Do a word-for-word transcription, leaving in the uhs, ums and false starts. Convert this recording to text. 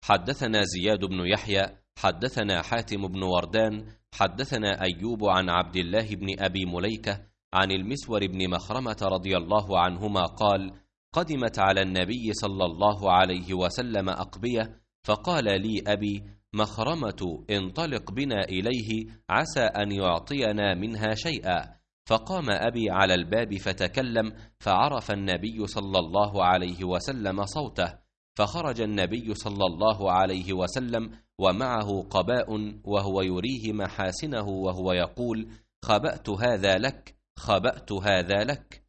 حدثنا زياد بن يحيى حدثنا حاتم بن وردان حدثنا أيوب عن عبد الله بن أبي مليكة عن المسور بن مخرمة رضي الله عنهما قال: قدمت على النبي صلى الله عليه وسلم أقبية، فقال لي أبي: مخرمة انطلق بنا إليه عسى أن يعطينا منها شيئا. فقام أبي على الباب فتكلم، فعرف النبي صلى الله عليه وسلم صوته، فخرج النبي صلى الله عليه وسلم ومعه قباء وهو يريه محاسنه وهو يقول: خبأت هذا لك، خبأت هذا لك.